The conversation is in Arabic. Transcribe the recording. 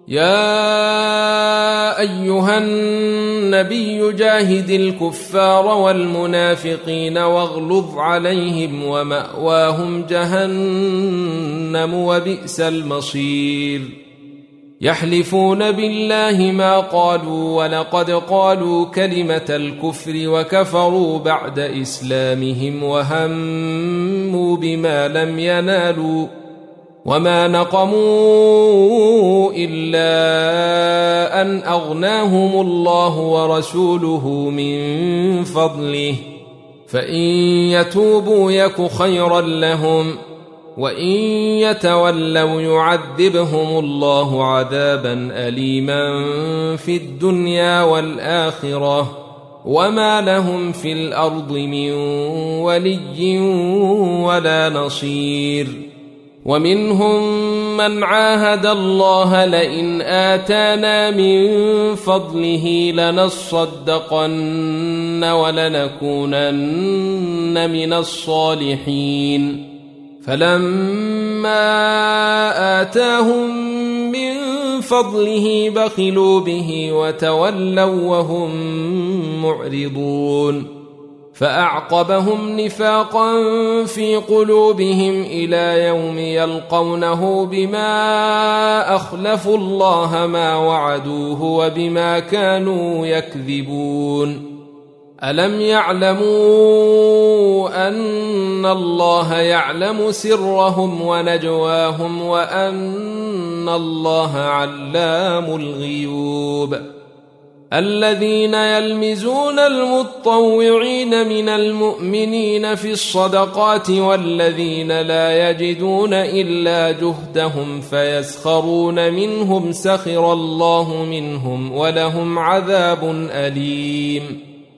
يا أيها النبي جاهد الكفار والمنافقين واغلظ عليهم ومأواهم جهنم وبئس المصير يحلفون بالله ما قالوا ولقد قالوا كلمة الكفر وكفروا بعد إسلامهم وهموا بما لم ينالوا وما نقموا إلا أن أغناهم الله ورسوله من فضله فإن يتوبوا يك خيرا لهم وإن يتولوا يعذبهم الله عذابا أليما في الدنيا والآخرة وما لهم في الأرض من ولي ولا نصير ومنهم من عاهد الله لئن آتانا من فضله لنصدقن ولنكونن من الصالحين فلما آتاهم من فضله بخلوا به وتولوا وهم معرضون فأعقبهم نفاقا في قلوبهم إلى يوم يلقونه بما أخلفوا الله ما وعدوه وبما كانوا يكذبون ألم يعلموا أن الله يعلم سرهم ونجواهم وأن الله علام الغيوب الذين يلمزون المتطوعين من المؤمنين في الصدقات والذين لا يجدون إلا جهدهم فيسخرون منهم سخر الله منهم ولهم عذاب أليم